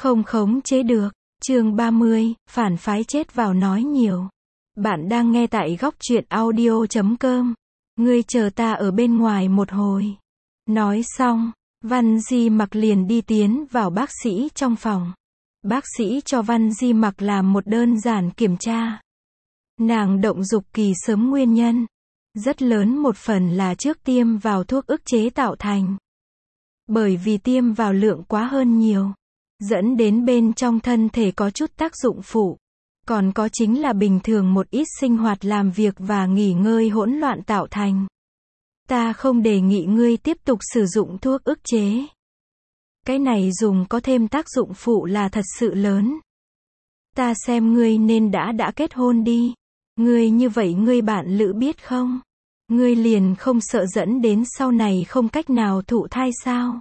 Không khống chế được. Chương 30, phản phái chết vào nói nhiều. Bạn đang nghe tại góc truyện audio.com. Ngươi chờ ta ở bên ngoài một hồi. Nói xong, Văn Di Mặc liền đi tiến vào bác sĩ trong phòng. Bác sĩ cho Văn Di Mặc làm một đơn giản kiểm tra. Nàng động dục kỳ sớm nguyên nhân rất lớn một phần là trước tiêm vào thuốc ức chế tạo thành. Bởi vì tiêm vào lượng quá hơn nhiều, dẫn đến bên trong thân thể có chút tác dụng phụ. Còn có chính là bình thường một ít sinh hoạt làm việc và nghỉ ngơi hỗn loạn tạo thành. Ta không đề nghị ngươi tiếp tục sử dụng thuốc ức chế. Cái này dùng có thêm tác dụng phụ là thật sự lớn. Ta xem ngươi nên đã kết hôn đi. Ngươi như vậy ngươi bạn lữ biết không? Ngươi liền không sợ dẫn đến sau này không cách nào thụ thai sao?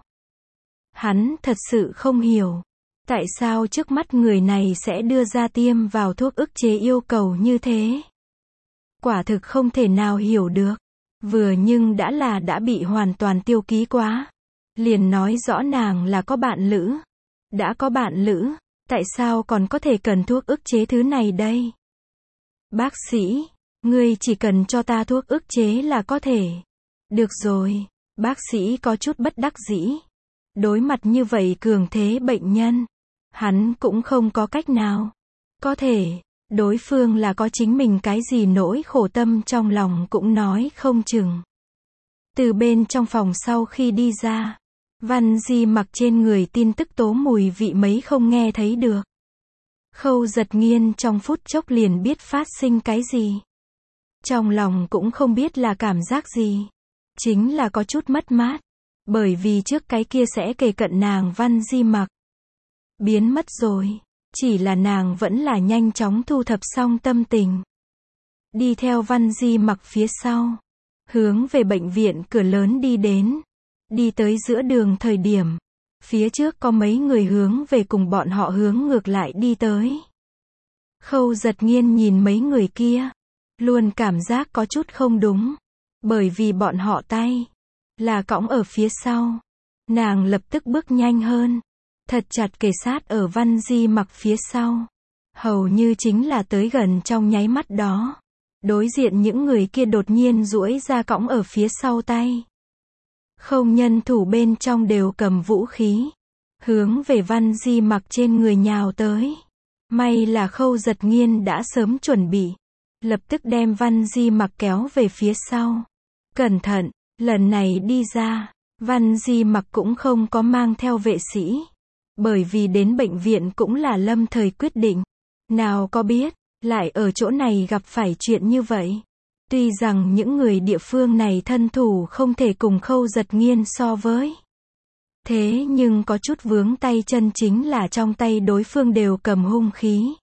Hắn thật sự không hiểu. Tại sao trước mắt người này sẽ đưa ra tiêm vào thuốc ức chế yêu cầu như thế? Quả thực không thể nào hiểu được. Vừa nhưng đã bị hoàn toàn tiêu ký quá. Liền nói rõ nàng là có bạn lữ. Đã có bạn lữ, tại sao còn có thể cần thuốc ức chế thứ này đây? Bác sĩ, ngươi chỉ cần cho ta thuốc ức chế là có thể. Được rồi, bác sĩ có chút bất đắc dĩ. Đối mặt như vậy cường thế bệnh nhân, hắn cũng không có cách nào. Có thể, đối phương là có chính mình cái gì nỗi khổ tâm trong lòng cũng nói không chừng. Từ bên trong phòng sau khi đi ra, Văn Di Mặc trên người tin tức tố mùi vị mấy không nghe thấy được. Khâu Giật Nghiên trong phút chốc liền biết phát sinh cái gì. Trong lòng cũng không biết là cảm giác gì. Chính là có chút mất mát. Bởi vì trước cái kia sẽ kề cận nàng Văn Di Mặc. Biến mất rồi. Chỉ là nàng vẫn là nhanh chóng thu thập xong tâm tình. Đi theo Văn Di Mặc phía sau. Hướng về bệnh viện cửa lớn đi đến. Đi tới giữa đường thời điểm. Phía trước có mấy người hướng về cùng bọn họ hướng ngược lại đi tới. Khâu Giật Nghiên nhìn mấy người kia. Luôn cảm giác có chút không đúng. Bởi vì bọn họ tay là cõng ở phía sau. Nàng lập tức bước nhanh hơn. Thật chặt kề sát ở Văn Di Mặc phía sau. Hầu như chính là tới gần trong nháy mắt đó. Đối diện những người kia đột nhiên duỗi ra cõng ở phía sau tay. Không nhân thủ bên trong đều cầm vũ khí. Hướng về Văn Di Mặc trên người nhào tới. May là Khâu Giật Nghiên đã sớm chuẩn bị. Lập tức đem Văn Di Mặc kéo về phía sau. Cẩn thận, lần này đi ra, Văn Di Mặc cũng không có mang theo vệ sĩ. Bởi vì đến bệnh viện cũng là lâm thời quyết định. Nào có biết, lại ở chỗ này gặp phải chuyện như vậy. Tuy rằng những người địa phương này thân thủ không thể cùng Khâu Giật Nghiên so với. Thế nhưng có chút vướng tay chân chính là trong tay đối phương đều cầm hung khí.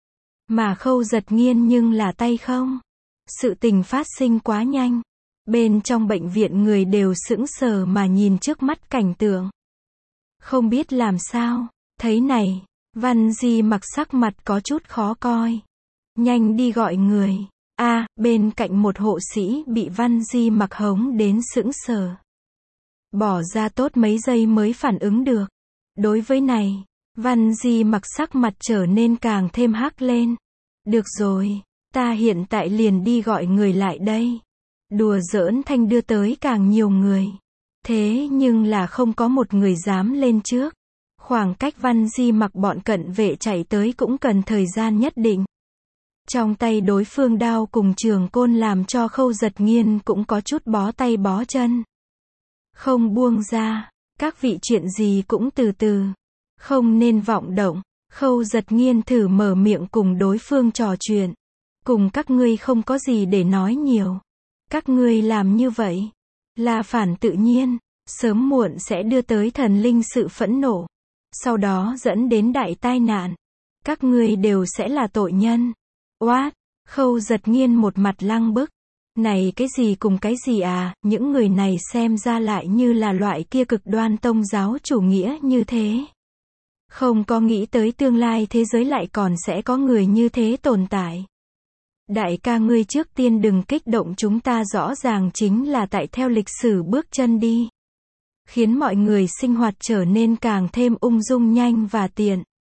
Mà Khâu Giật Nghiên nhưng là tay không. Sự tình phát sinh quá nhanh. Bên trong bệnh viện người đều sững sờ mà nhìn trước mắt cảnh tượng. Không biết làm sao. Thấy này, Văn Di Mặc sắc mặt có chút khó coi. Nhanh đi gọi người. Bên cạnh một hộ sĩ bị Văn Di Mặc hống đến sững sờ. Bỏ ra tốt mấy giây mới phản ứng được. Đối với này, Văn Di Mặc sắc mặt trở nên càng thêm hắc lên. Được rồi, ta hiện tại liền đi gọi người lại đây. Đùa giỡn thanh đưa tới càng nhiều người. Thế nhưng là không có một người dám lên trước. Khoảng cách Văn Di Mặc bọn cận vệ chạy tới cũng cần thời gian nhất định. Trong tay đối phương đao cùng trường côn làm cho Khâu Giật Nghiên cũng có chút bó tay bó chân. Không buông ra, các vị chuyện gì cũng từ từ. Không nên vọng động. Khâu Giật Nghiên thử mở miệng cùng đối phương trò chuyện. Cùng các ngươi không có gì để nói nhiều. Các ngươi làm như vậy là phản tự nhiên, sớm muộn sẽ đưa tới thần linh sự phẫn nộ. Sau đó dẫn đến đại tai nạn. Các ngươi đều sẽ là tội nhân. Oát, Khâu Giật Nghiên một mặt lăng bức. Này cái gì cùng cái gì à, những người này xem ra lại như là loại kia cực đoan tôn giáo chủ nghĩa như thế. Không có nghĩ tới tương lai thế giới lại còn sẽ có người như thế tồn tại. Đại ca ngươi trước tiên đừng kích động, chúng ta rõ ràng chính là tại theo lịch sử bước chân đi. Khiến mọi người sinh hoạt trở nên càng thêm ung dung nhanh và tiện.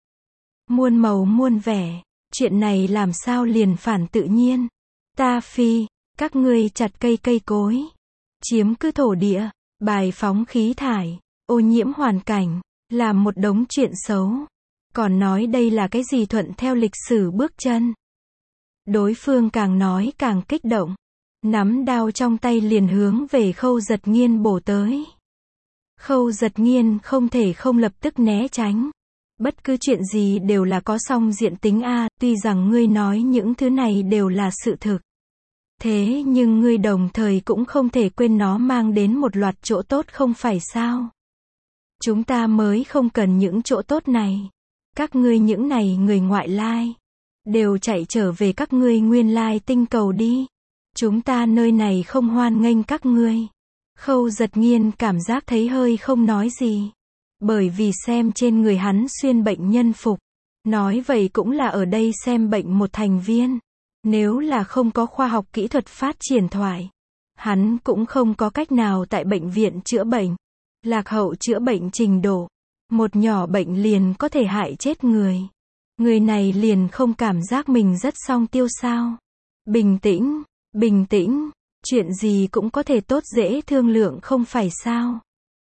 muôn màu muôn vẻ. Chuyện này làm sao liền phản tự nhiên. Ta phi, các ngươi chặt cây cối, chiếm cứ thổ địa, bài phóng khí thải, ô nhiễm hoàn cảnh, làm một đống chuyện xấu. Còn nói đây là cái gì thuận theo lịch sử bước chân. Đối phương càng nói càng kích động. Nắm đao trong tay liền hướng về Khâu Giật Nghiên bổ tới. Khâu Giật Nghiên không thể không lập tức né tránh. Bất cứ chuyện gì đều là có song diện tính a, tuy rằng ngươi nói những thứ này đều là sự thực. Thế nhưng ngươi đồng thời cũng không thể quên nó mang đến một loạt chỗ tốt không phải sao? Chúng ta mới không cần những chỗ tốt này. Các ngươi những này người ngoại lai, đều chạy trở về các ngươi nguyên lai tinh cầu đi. Chúng ta nơi này không hoan nghênh các ngươi. Khâu Giật Nghiên cảm giác thấy hơi không nói gì. Bởi vì xem trên người hắn xuyên bệnh nhân phục. Nói vậy cũng là ở đây xem bệnh một thành viên. Nếu là không có khoa học kỹ thuật phát triển thoại, hắn cũng không có cách nào tại bệnh viện chữa bệnh. Lạc hậu chữa bệnh trình độ. Một nhỏ bệnh liền có thể hại chết người. Người này liền không cảm giác mình rất song tiêu sao. Bình tĩnh, bình tĩnh. Chuyện gì cũng có thể tốt dễ thương lượng không phải sao.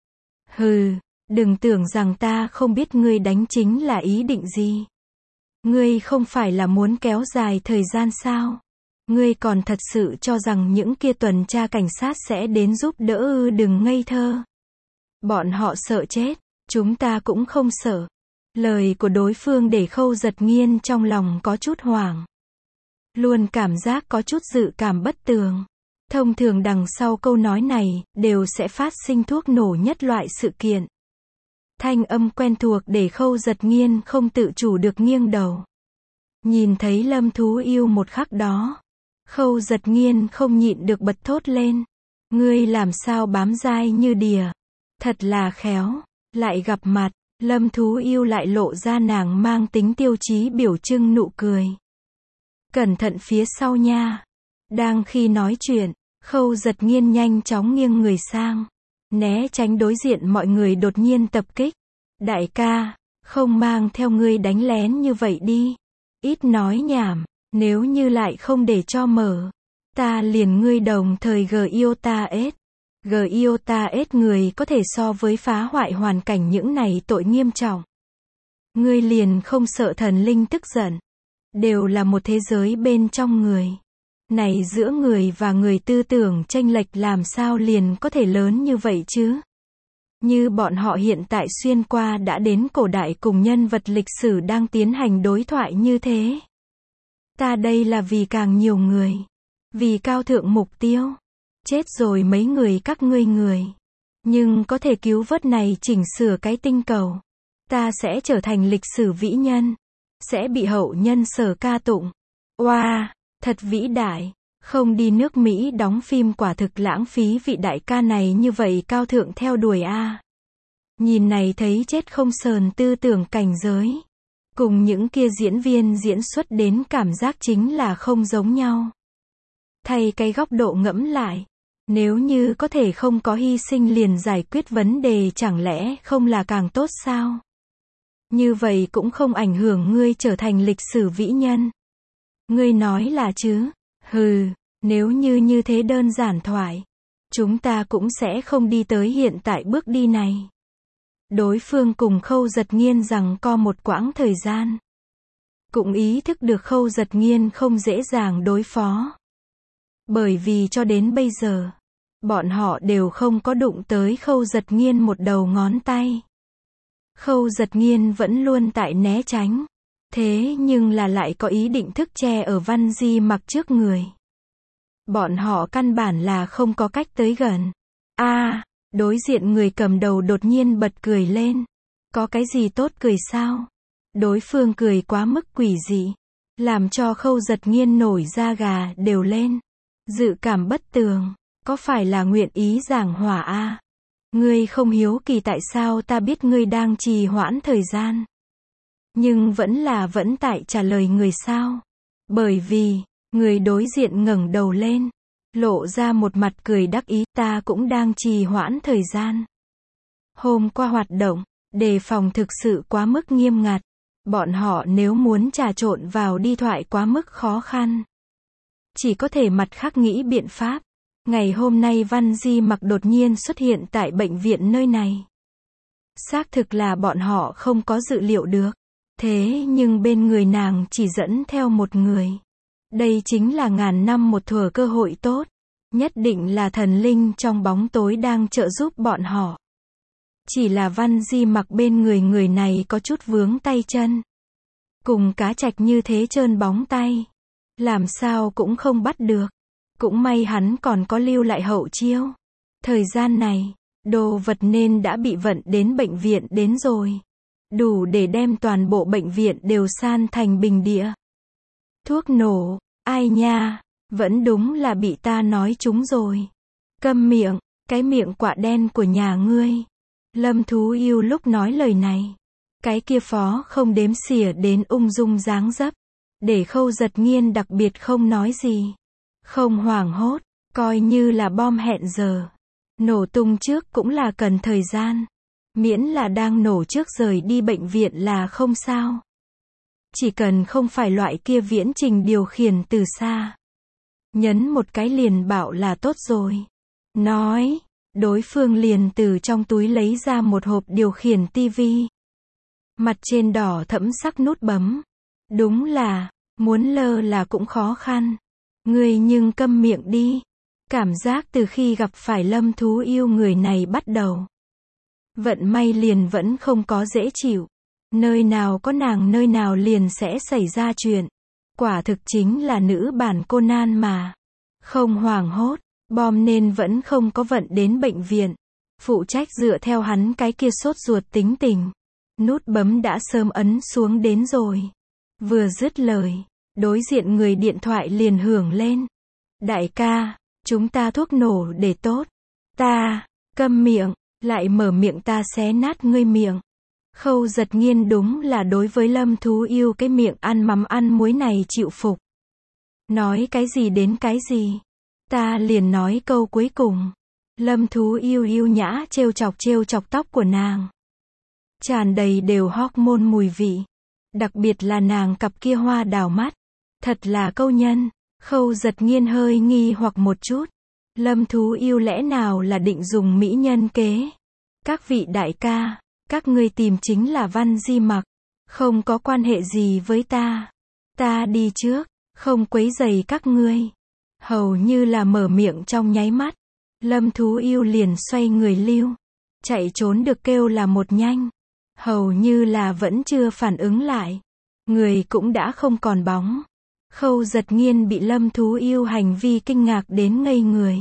Hừ, đừng tưởng rằng ta không biết ngươi đánh chính là ý định gì. Ngươi không phải là muốn kéo dài thời gian sao? Ngươi còn thật sự cho rằng những kia tuần tra cảnh sát sẽ đến giúp đỡ ư? Đừng ngây thơ. Bọn họ sợ chết, chúng ta cũng không sợ. Lời của đối phương để Khâu Giật Nghiên trong lòng có chút hoảng. Luôn cảm giác có chút dự cảm bất tường. Thông thường đằng sau câu nói này, đều sẽ phát sinh thuốc nổ nhất loại sự kiện. Thanh âm quen thuộc để Khâu Giật Nghiên không tự chủ được nghiêng đầu. Nhìn thấy Lâm Thú Yêu một khắc đó, Khâu Giật Nghiên không nhịn được bật thốt lên. Ngươi làm sao bám dai như đìa. Thật là khéo. Lại gặp mặt, Lâm Thú Yêu lại lộ ra nàng mang tính tiêu chí biểu trưng nụ cười. Cẩn thận phía sau nha. Đang khi nói chuyện, Khâu Giật Nghiên nhanh chóng nghiêng người sang, né tránh đối diện mọi người đột nhiên tập kích. Đại ca, không mang theo ngươi đánh lén như vậy đi. Ít nói nhảm, nếu như lại không để cho mở, ta liền ngươi đồng thời G.I.O.T.A.S. G.I.O.T.A.S. người có thể so với phá hoại hoàn cảnh những này tội nghiêm trọng. Ngươi liền không sợ thần linh tức giận. Đều là một thế giới bên trong người. Này giữa người và người tư tưởng chênh lệch làm sao liền có thể lớn như vậy chứ? Như bọn họ hiện tại xuyên qua đã đến cổ đại cùng nhân vật lịch sử đang tiến hành đối thoại như thế. Ta đây là vì càng nhiều người. Vì cao thượng mục tiêu. Chết rồi mấy người các ngươi người. Nhưng có thể cứu vớt này chỉnh sửa cái tinh cầu. Ta sẽ trở thành lịch sử vĩ nhân. Sẽ bị hậu nhân sở ca tụng. Oa, thật vĩ đại. Không đi nước Mỹ đóng phim quả thực lãng phí vị đại ca này như vậy cao thượng theo đuổi a. Nhìn này thấy chết không sờn tư tưởng cảnh giới. Cùng những kia diễn viên diễn xuất đến cảm giác chính là không giống nhau. Thay cái góc độ ngẫm lại. Nếu như có thể không có hy sinh liền giải quyết vấn đề chẳng lẽ không là càng tốt sao? Như vậy cũng không ảnh hưởng ngươi trở thành lịch sử vĩ nhân. Ngươi nói là chứ? Hừ, nếu như thế đơn giản thoại, chúng ta cũng sẽ không đi tới hiện tại bước đi này. Đối phương cùng Khâu Giật Nghiên rằng co một quãng thời gian. Cũng ý thức được Khâu Giật Nghiên không dễ dàng đối phó. Bởi vì cho đến bây giờ, bọn họ đều không có đụng tới Khâu Giật Nghiên một đầu ngón tay. Khâu Giật Nghiên vẫn luôn tại né tránh. Thế nhưng là lại có ý định thức che ở Văn Di Mặc trước người. Bọn họ căn bản là không có cách tới gần. Đối diện người cầm đầu đột nhiên bật cười lên. Có cái gì tốt cười sao? Đối phương cười quá mức quỷ dị. Làm cho Khâu Giật Nghiên nổi da gà đều lên. Dự cảm bất tường. Có phải là nguyện ý giảng hòa a? Ngươi không hiếu kỳ tại sao ta biết ngươi đang trì hoãn thời gian. Nhưng vẫn tại trả lời người sao? Bởi vì, người đối diện ngẩng đầu lên. Lộ ra một mặt cười đắc ý, ta cũng đang trì hoãn thời gian. Hôm qua hoạt động, đề phòng thực sự quá mức nghiêm ngặt. Bọn họ nếu muốn trà trộn vào đi thoại quá mức khó khăn. Chỉ có thể mặt khác nghĩ biện pháp. Ngày hôm nay Văn Di Mặc đột nhiên xuất hiện tại bệnh viện nơi này. Xác thực là bọn họ không có dự liệu được. Thế nhưng bên người nàng chỉ dẫn theo một người. Đây chính là ngàn năm một thuở cơ hội tốt. Nhất định là thần linh trong bóng tối đang trợ giúp bọn họ. Chỉ là Văn Di Mặc bên người này có chút vướng tay chân. Cùng cá trạch như thế trơn bóng tay. Làm sao cũng không bắt được. Cũng may hắn còn có lưu lại hậu chiêu. Thời gian này, đồ vật nên đã bị vận đến bệnh viện đến rồi. Đủ để đem toàn bộ bệnh viện đều san thành bình địa. Thuốc nổ, ai nha, vẫn đúng là bị ta nói trúng rồi. Câm miệng, cái miệng quạ đen của nhà ngươi. Lâm Thú Yêu lúc nói lời này. Cái kia phó không đếm xỉa đến ung dung dáng dấp. Để Khâu Giật Nghiên đặc biệt không nói gì. Không hoảng hốt, coi như là bom hẹn giờ. Nổ tung trước cũng là cần thời gian. Miễn là đang nổ trước rời đi bệnh viện là không sao. Chỉ cần không phải loại kia viễn trình điều khiển từ xa. Nhấn một cái liền bảo là tốt rồi. Nói, đối phương liền từ trong túi lấy ra một hộp điều khiển tivi. Mặt trên đỏ thẫm sắc nút bấm. Đúng là, muốn lơ là cũng khó khăn. Ngươi nhưng câm miệng đi. Cảm giác từ khi gặp phải Lâm Thú Yêu người này bắt đầu. Vận may liền vẫn không có dễ chịu. Nơi nào có nàng nơi nào liền sẽ xảy ra chuyện. Quả thực chính là nữ bản Conan mà. Không hoảng hốt, bom nên vẫn không có vận đến bệnh viện. Phụ trách dựa theo hắn cái kia sốt ruột tính tình. Nút bấm đã sớm ấn xuống đến rồi. Vừa dứt lời, đối diện người điện thoại liền hưởng lên. Đại ca, chúng ta thuốc nổ để tốt. Ta, câm miệng, lại mở miệng ta xé nát ngươi miệng. Khâu Giật Nghiên đúng là đối với Lâm Thú Yêu cái miệng ăn mắm ăn muối này chịu phục. Nói cái gì đến cái gì. Ta liền nói câu cuối cùng. Lâm Thú Yêu yêu nhã trêu chọc tóc của nàng. Tràn đầy đều hormone mùi vị. Đặc biệt là nàng cặp kia hoa đào mắt. Thật là câu nhân. Khâu Giật Nghiên hơi nghi hoặc một chút. Lâm Thú Yêu lẽ nào là định dùng mỹ nhân kế. Các vị đại ca, các ngươi tìm chính là Văn Di Mặc. Không có quan hệ gì với ta. Ta đi trước, không quấy rầy các ngươi. Hầu như là mở miệng trong nháy mắt. Lâm Thú Yêu liền xoay người lưu. Chạy trốn được kêu là một nhanh. Hầu như là vẫn chưa phản ứng lại. Người cũng đã không còn bóng. Khâu Giật Nghiên bị Lâm Thú Yêu hành vi kinh ngạc đến ngây người.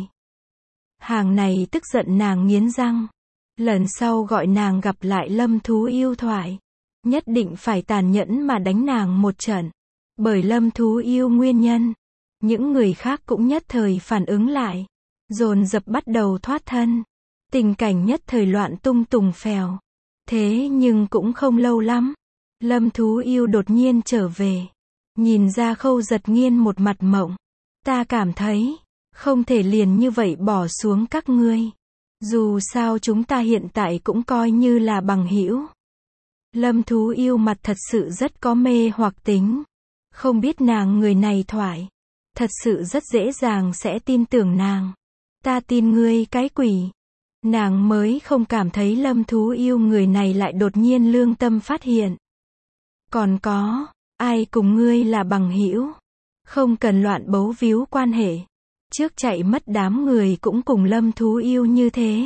Hàng này tức giận nàng nghiến răng. Lần sau gọi nàng gặp lại Lâm Thú Yêu thoại. Nhất định phải tàn nhẫn mà đánh nàng một trận. Bởi Lâm Thú Yêu nguyên nhân. Những người khác cũng nhất thời phản ứng lại. Dồn dập bắt đầu thoát thân. Tình cảnh nhất thời loạn tung tùng phèo. Thế nhưng cũng không lâu lắm. Lâm Thú Yêu đột nhiên trở về. Nhìn ra Khâu Giật Nghiên một mặt mộng. Ta cảm thấy, không thể liền như vậy bỏ xuống các ngươi. Dù sao chúng ta hiện tại cũng coi như là bằng hữu. Lâm Thú Yêu mặt thật sự rất có mê hoặc tính. Không biết nàng người này thoại. Thật sự rất dễ dàng sẽ tin tưởng nàng. Ta tin ngươi cái quỷ. Nàng mới không cảm thấy Lâm Thú Yêu người này lại đột nhiên lương tâm phát hiện. Còn có, ai cùng ngươi là bằng hữu? Không cần loạn bấu víu quan hệ. Trước chạy mất đám người cũng cùng Lâm Thú Yêu như thế.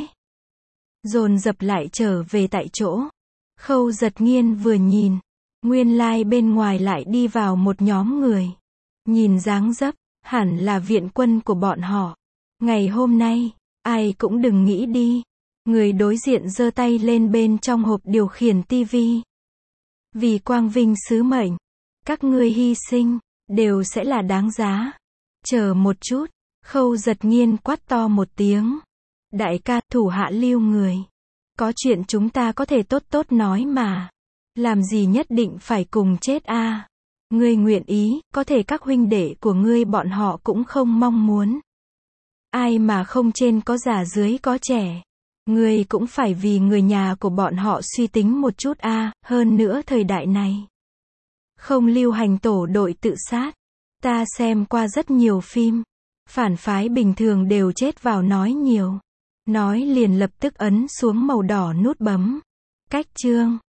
Dồn dập lại trở về tại chỗ. Khâu Giật Nghiên vừa nhìn. Nguyên lai bên ngoài lại đi vào một nhóm người. Nhìn dáng dấp, hẳn là viện quân của bọn họ. Ngày hôm nay, ai cũng đừng nghĩ đi. Người đối diện giơ tay lên bên trong hộp điều khiển tivi. Vì quang vinh sứ mệnh, các ngươi hy sinh, đều sẽ là đáng giá. Chờ một chút, Khâu Giật Nghiên quát to một tiếng. Đại ca, thủ hạ lưu người. Có chuyện chúng ta có thể tốt tốt nói mà. Làm gì nhất định phải cùng chết a? Ngươi nguyện ý, có thể các huynh đệ của ngươi bọn họ cũng không mong muốn. Ai mà không trên có già dưới có trẻ. Ngươi cũng phải vì người nhà của bọn họ suy tính một chút a, hơn nữa thời đại này. Không lưu hành tổ đội tự sát. Ta xem qua rất nhiều phim. Phản phái bình thường đều chết vào nói nhiều. Nói liền lập tức ấn xuống màu đỏ nút bấm. Cách chương.